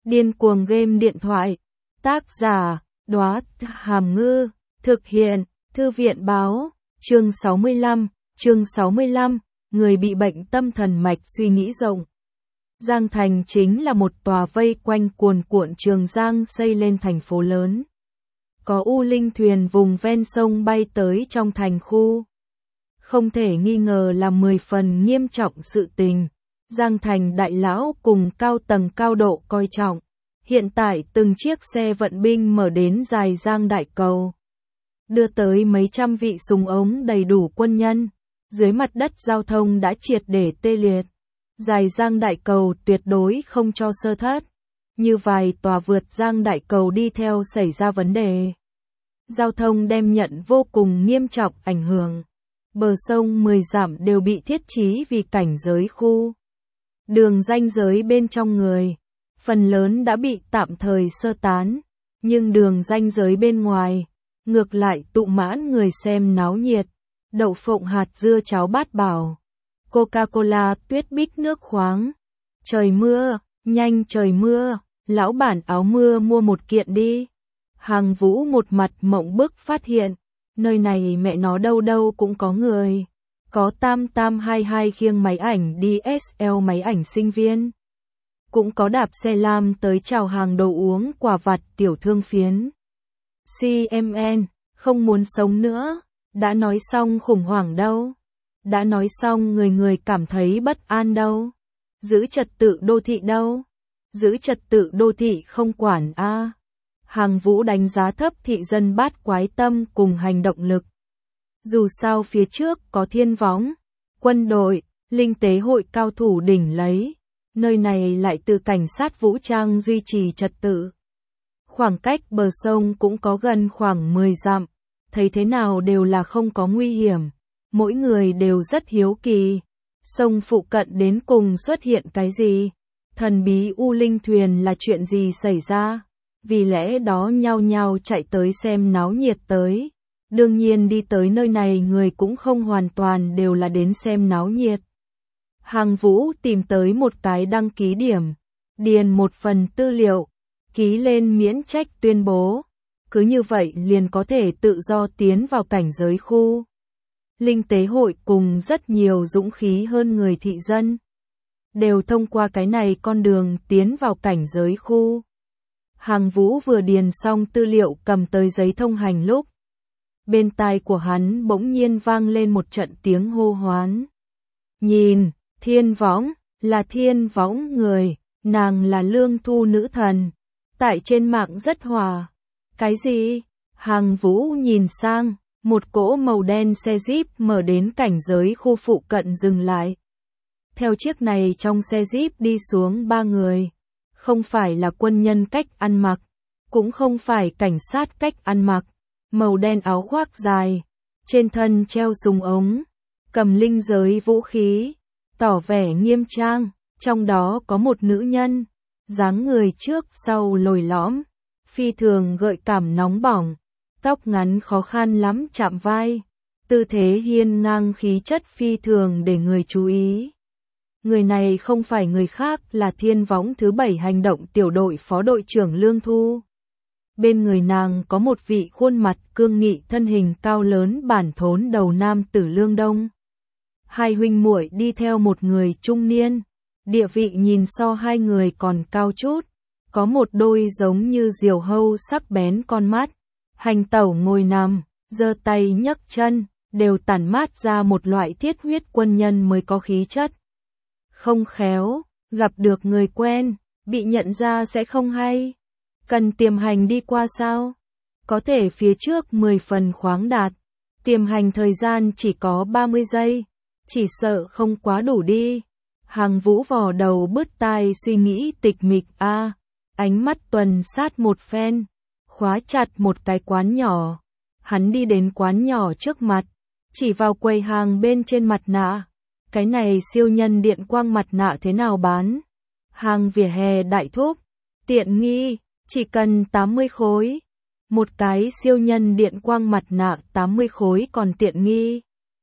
Điên cuồng game điện thoại. Tác giả, Đóa Hàm Ngư. Thực hiện, Thư viện báo. Chương 65, người bị bệnh tâm thần mạch suy nghĩ rộng. Giang Thành chính là một tòa vây quanh cuồn cuộn Trường Giang xây lên thành phố lớn. Có u linh thuyền vùng ven sông bay tới trong thành khu. Không thể nghi ngờ là 10 phần nghiêm trọng sự tình. Giang Thành đại lão cùng cao tầng cao độ coi trọng. Hiện tại từng chiếc xe vận binh mở đến dài Giang Đại Cầu. Đưa tới mấy trăm vị súng ống đầy đủ quân nhân. Dưới mặt đất giao thông đã triệt để tê liệt. Dài Giang Đại Cầu tuyệt đối không cho sơ thất. Như vài tòa vượt Giang Đại Cầu đi theo xảy ra vấn đề. Giao thông đem nhận vô cùng nghiêm trọng ảnh hưởng. Bờ sông 10 dặm đều bị thiết trí vì cảnh giới khu. Đường ranh giới bên trong người, phần lớn đã bị tạm thời sơ tán. Nhưng đường ranh giới bên ngoài, ngược lại tụ mãn người xem náo nhiệt. Đậu phộng hạt dưa cháo bát bảo. Coca-Cola tuyết bích nước khoáng. Trời mưa, nhanh trời mưa, lão bản áo mưa mua một kiện đi. Hàng Vũ một mặt mộng bức phát hiện, nơi này mẹ nó đâu đâu cũng có người. Có 8822 khiêng máy ảnh DSL máy ảnh sinh viên. Cũng có đạp xe lam tới chào hàng đồ uống quà vặt tiểu thương phiến. CMN, không muốn sống nữa. Đã nói xong khủng hoảng đâu. Đã nói xong người người cảm thấy bất an đâu. Giữ trật tự đô thị đâu. Giữ trật tự đô thị không quản a. Hàng Vũ đánh giá thấp thị dân bát quái tâm cùng hành động lực. Dù sao phía trước có thiên võng, quân đội, linh tế hội cao thủ đỉnh lấy. Nơi này lại từ cảnh sát vũ trang duy trì trật tự. Khoảng cách bờ sông cũng có gần khoảng 10 dặm. Thấy thế nào đều là không có nguy hiểm. Mỗi người đều rất hiếu kỳ. Sông phụ cận đến cùng xuất hiện cái gì? Thần bí u linh thuyền là chuyện gì xảy ra? Vì lẽ đó nhao nhao chạy tới xem náo nhiệt tới. Đương nhiên đi tới nơi này người cũng không hoàn toàn đều là đến xem náo nhiệt. Hàng Vũ tìm tới một cái đăng ký điểm. Điền một phần tư liệu. Ký lên miễn trách tuyên bố. Cứ như vậy liền có thể tự do tiến vào cảnh giới khu. Linh tế hội cùng rất nhiều dũng khí hơn người thị dân. Đều thông qua cái này con đường tiến vào cảnh giới khu. Hàng Vũ vừa điền xong tư liệu cầm tới giấy thông hành lúc. Bên tai của hắn bỗng nhiên vang lên một trận tiếng hô hoán. Nhìn, thiên võng, là thiên võng người, nàng là Lương Thu nữ thần. Tại trên mạng rất hòa. Cái gì? Hàng Vũ nhìn sang, một cỗ màu đen xe Jeep mở đến cảnh giới khu phụ cận dừng lại. Theo chiếc này trong xe Jeep đi xuống 3 người. Không phải là quân nhân cách ăn mặc, cũng không phải cảnh sát cách ăn mặc. Màu đen áo khoác dài, trên thân treo súng ống, cầm linh giới vũ khí, tỏ vẻ nghiêm trang. Trong đó có một nữ nhân, dáng người trước sau lồi lõm. Phi thường gợi cảm nóng bỏng, tóc ngắn khó khăn lắm chạm vai, tư thế hiên ngang khí chất phi thường để người chú ý. Người này không phải người khác là thiên võng thứ 7 hành động tiểu đội phó đội trưởng Lương Thu. Bên người nàng có một vị khuôn mặt cương nghị thân hình cao lớn bản thốn đầu nam tử Lương Đông. Hai huynh muội đi theo một người trung niên, địa vị nhìn so hai người còn cao chút. Có một đôi giống như diều hâu sắc bén con mắt, hành tẩu ngồi nằm, giơ tay nhấc chân, đều tản mát ra một loại thiết huyết quân nhân mới có khí chất. Không khéo, gặp được người quen, bị nhận ra sẽ không hay. Cần tiềm hành đi qua sao? Có thể phía trước 10 phần khoáng đạt, tiềm hành thời gian chỉ có 30 giây, chỉ sợ không quá đủ đi. Hàng Vũ vò đầu bứt tai suy nghĩ tịch mịch a. Ánh mắt tuần sát một phen, khóa chặt một cái quán nhỏ. Hắn đi đến quán nhỏ trước mặt, chỉ vào quầy hàng bên trên mặt nạ. Cái này siêu nhân điện quang mặt nạ thế nào bán? Hàng vỉa hè đại thúc, tiện nghi, chỉ cần 80 khối. Một cái siêu nhân điện quang mặt nạ 80 khối còn tiện nghi.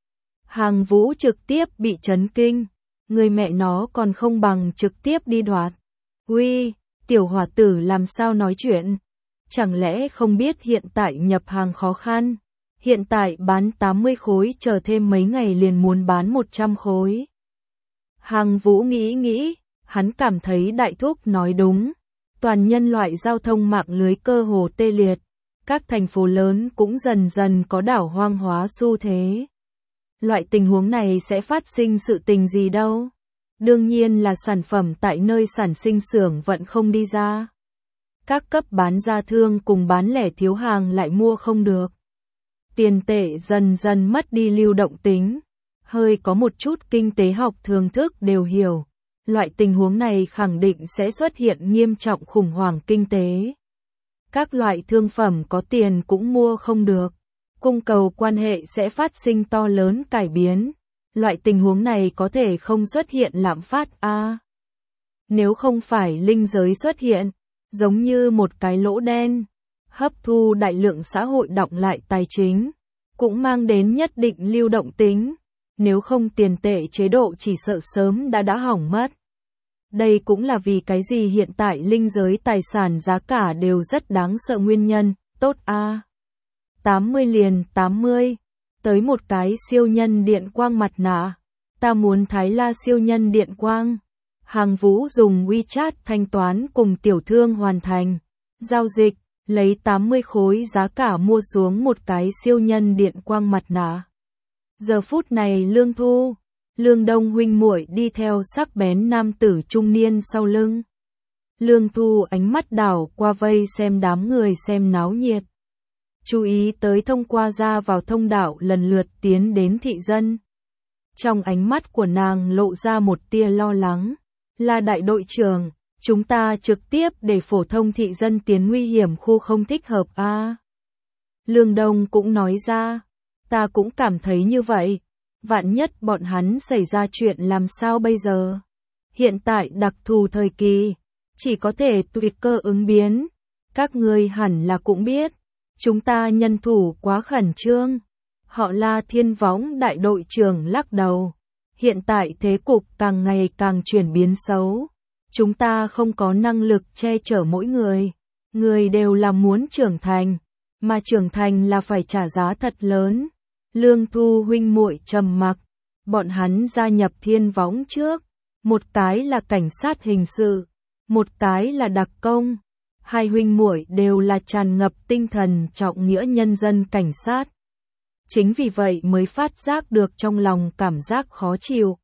Hàng Vũ trực tiếp bị chấn kinh, người mẹ nó còn không bằng trực tiếp đi đoạt. Uy, Tiểu hòa tử làm sao nói chuyện? Chẳng lẽ không biết hiện tại nhập hàng khó khăn? Hiện tại bán 80 khối chờ thêm mấy ngày liền muốn bán 100 khối. Hàng Vũ nghĩ, hắn cảm thấy đại thúc nói đúng. Toàn nhân loại giao thông mạng lưới cơ hồ tê liệt. Các thành phố lớn cũng dần dần có đảo hoang hóa xu thế. Loại tình huống này sẽ phát sinh sự tình gì đâu? Đương nhiên là sản phẩm tại nơi sản sinh xưởng vận không đi ra. Các cấp bán ra thương cùng bán lẻ thiếu hàng lại mua không được. Tiền tệ dần dần mất đi lưu động tính. Hơi có một chút kinh tế học thường thức đều hiểu. Loại tình huống này khẳng định sẽ xuất hiện nghiêm trọng khủng hoảng kinh tế. Các loại thương phẩm có tiền cũng mua không được. Cung cầu quan hệ sẽ phát sinh to lớn cải biến. Loại tình huống này có thể không xuất hiện lạm phát a. Nếu không phải linh giới xuất hiện, giống như một cái lỗ đen, hấp thu đại lượng xã hội đọng lại tài chính, cũng mang đến nhất định lưu động tính. Nếu không tiền tệ chế độ chỉ sợ sớm đã hỏng mất. Đây cũng là vì cái gì hiện tại linh giới tài sản giá cả đều rất đáng sợ nguyên nhân, tốt a. 80 liền 80, tới một cái siêu nhân điện quang mặt nạ. Ta muốn Thái La siêu nhân điện quang. Hàng Vũ dùng WeChat thanh toán cùng tiểu thương hoàn thành giao dịch, lấy 80 khối giá cả mua xuống một cái siêu nhân điện quang mặt nạ. Giờ phút này Lương Thu, Lương Đông huynh muội đi theo sắc bén nam tử trung niên sau lưng. Lương Thu ánh mắt đảo qua vây xem đám người xem náo nhiệt. Chú ý tới thông qua ra vào thông đạo lần lượt tiến đến thị dân. Trong ánh mắt của nàng lộ ra một tia lo lắng. Là đại đội trưởng, chúng ta trực tiếp để phổ thông thị dân tiến nguy hiểm khu không thích hợp a. Lương Đông cũng nói ra, ta cũng cảm thấy như vậy. Vạn nhất bọn hắn xảy ra chuyện làm sao bây giờ? Hiện tại đặc thù thời kỳ, chỉ có thể tùy cơ ứng biến. Các ngươi hẳn là cũng biết, chúng ta nhân thủ quá khẩn trương. Họ La Thiên Võng đại đội trưởng lắc đầu. Hiện tại thế cục càng ngày càng chuyển biến xấu. Chúng ta không có năng lực che chở mỗi người. Người đều là muốn trưởng thành, mà trưởng thành là phải trả giá thật lớn. Lương Thu huynh muội trầm mặc. Bọn hắn gia nhập Thiên Võng trước. Một cái là cảnh sát hình sự, một cái là đặc công. Hai huynh muội đều là tràn ngập tinh thần trọng nghĩa nhân dân cảnh sát. Chính vì vậy mới phát giác được trong lòng cảm giác khó chịu.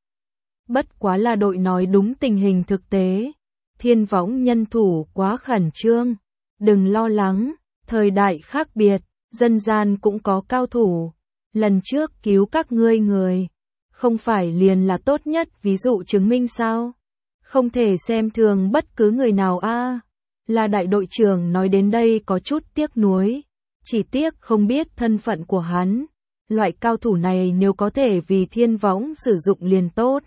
Bất quá là đội nói đúng tình hình thực tế. Thiên Võng nhân thủ quá khẩn trương. Đừng lo lắng, thời đại khác biệt, dân gian cũng có cao thủ. Lần trước cứu các ngươi người, không phải liền là tốt nhất ví dụ chứng minh sao? Không thể xem thường bất cứ người nào a. Là đại đội trưởng nói đến đây có chút tiếc nuối. Chỉ tiếc không biết thân phận của hắn. Loại cao thủ này nếu có thể vì Thiên Võng sử dụng liền tốt.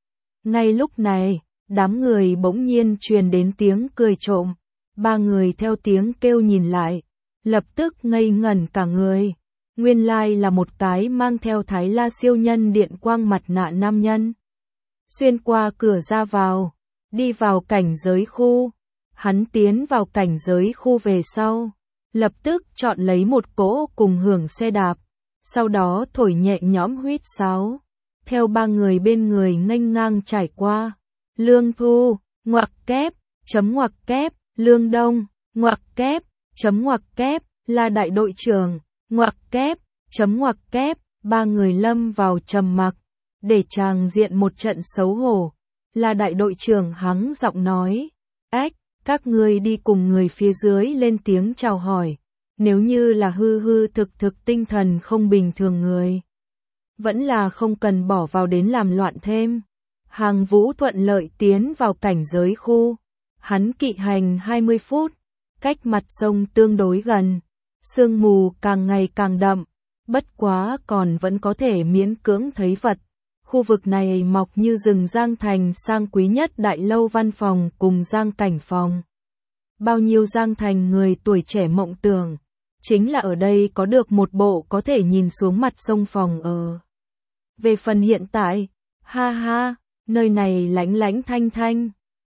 Ngay lúc này, đám người bỗng nhiên truyền đến tiếng cười trộm. Ba người theo tiếng kêu nhìn lại, lập tức ngây ngẩn cả người. Nguyên lai là một cái mang theo Thái La siêu nhân điện quang mặt nạ nam nhân. Xuyên qua cửa ra vào, đi vào cảnh giới khu. Hắn tiến vào cảnh giới khu về sau, lập tức chọn lấy một cỗ cùng hưởng xe đạp. Sau đó thổi nhẹ nhõm huýt sáo. Theo ba người bên người nghênh ngang trải qua. Lương Thu, ngoặc kép, chấm ngoặc kép, Lương Đông, ngoặc kép, chấm ngoặc kép, là đại đội trưởng, ngoặc kép, chấm ngoặc kép, ba người lâm vào trầm mặc, để tràng diện một trận xấu hổ. Là đại đội trưởng hắng giọng nói, ách, các ngươi đi cùng người phía dưới lên tiếng chào hỏi. Nếu như là hư thực tinh thần không bình thường người, vẫn là không cần bỏ vào đến làm loạn thêm. Hàng Vũ thuận lợi tiến vào cảnh giới khu. Hắn kỵ hành 20 phút, cách mặt sông tương đối gần. Sương mù càng ngày càng đậm, bất quá còn vẫn có thể miễn cưỡng thấy vật. Khu vực này mọc như rừng Giang Thành sang quý nhất đại lâu văn phòng cùng Giang Cảnh phòng. Bao nhiêu Giang Thành người tuổi trẻ mộng tưởng, chính là ở đây có được một bộ có thể nhìn xuống mặt sông phòng ở. Về phần hiện tại, ha ha, nơi này lánh lánh thanh thanh,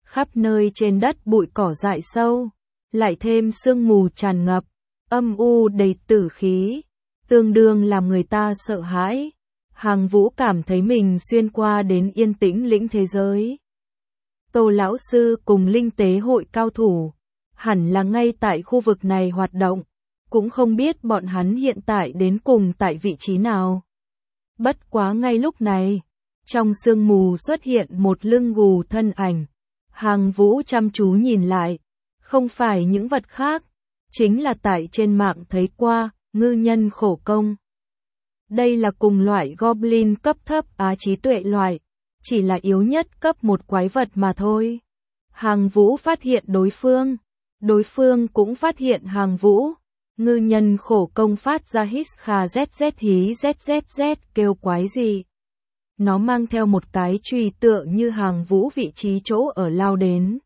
khắp nơi trên đất bụi cỏ dại sâu, lại thêm sương mù tràn ngập, âm u đầy tử khí, tương đương làm người ta sợ hãi. Hàng Vũ cảm thấy mình xuyên qua đến yên tĩnh lĩnh thế giới. Tô lão sư cùng linh tế hội cao thủ, hẳn là ngay tại khu vực này hoạt động, cũng không biết bọn hắn hiện tại đến cùng tại vị trí nào. Bất quá ngay lúc này, trong sương mù xuất hiện một lưng gù thân ảnh. Hàng Vũ chăm chú nhìn lại, không phải những vật khác, chính là tại trên mạng thấy qua, ngư nhân khổ công. Đây là cùng loại goblin cấp thấp trí tuệ loại, chỉ là yếu nhất cấp một quái vật mà thôi. Hàng Vũ phát hiện đối phương cũng phát hiện Hàng Vũ. Ngư nhân khổ công phát ra hít kha zz hí zzz kêu quái gì. Nó mang theo một cái chùy tựa như Hàng Vũ vị trí chỗ ở lao đến.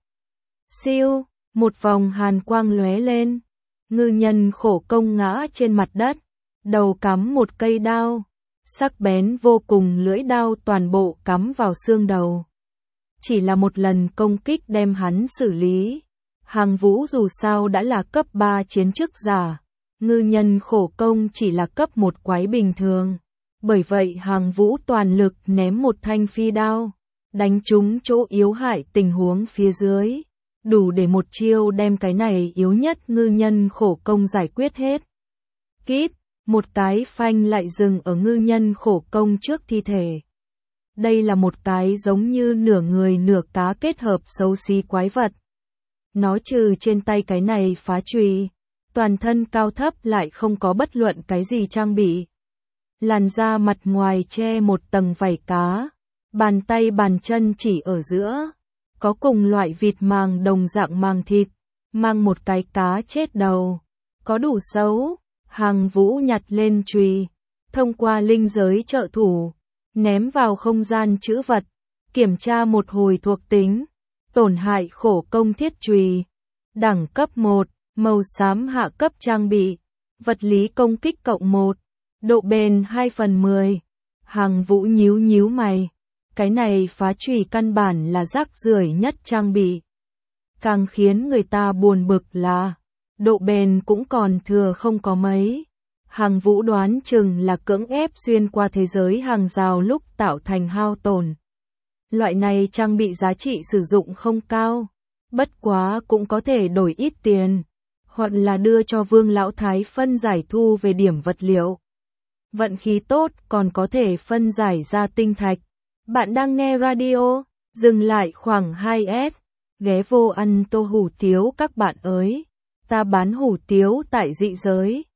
Siêu, một vòng hàn quang lóe lên. Ngư nhân khổ công ngã trên mặt đất, đầu cắm một cây đao, sắc bén vô cùng, lưỡi đao toàn bộ cắm vào xương đầu. Chỉ là một lần công kích đem hắn xử lý. Hàng Vũ dù sao đã là cấp 3 chiến chức giả, ngư nhân khổ công chỉ là cấp 1 quái bình thường. Bởi vậy Hàng Vũ toàn lực ném một thanh phi đao, đánh trúng chỗ yếu hại tình huống phía dưới, đủ để một chiêu đem cái này yếu nhất ngư nhân khổ công giải quyết hết. Kít, một cái phanh lại dừng ở ngư nhân khổ công trước thi thể. Đây là một cái giống như nửa người nửa cá kết hợp xấu xí quái vật. Nó trừ trên tay cái này phá chùy, toàn thân cao thấp lại không có bất luận cái gì trang bị. Làn da mặt ngoài che một tầng vảy cá, bàn tay bàn chân chỉ ở giữa, có cùng loại vịt màng đồng dạng màng thịt, mang một cái cá chết đầu, có đủ xấu. Hàng Vũ nhặt lên chùy, thông qua linh giới trợ thủ, ném vào không gian trữ vật, kiểm tra một hồi thuộc tính, tổn hại khổ công thiết chùy, đẳng cấp 1, màu xám hạ cấp trang bị, vật lý công kích cộng 1, độ bền 2/10. Hàng Vũ nhíu mày, cái này phá chùy căn bản là rác rưởi nhất trang bị. Càng khiến người ta buồn bực là độ bền cũng còn thừa không có mấy. Hàng Vũ đoán chừng là cưỡng ép xuyên qua thế giới hàng rào lúc tạo thành hao tổn. Loại này trang bị giá trị sử dụng không cao, bất quá cũng có thể đổi ít tiền, hoặc là đưa cho Vương Lão Thái phân giải thu về điểm vật liệu. Vận khí tốt còn có thể phân giải ra tinh thạch. Bạn đang nghe radio, dừng lại khoảng 2S, ghé vô ăn tô hủ tiếu các bạn ơi. Ta bán hủ tiếu tại dị giới.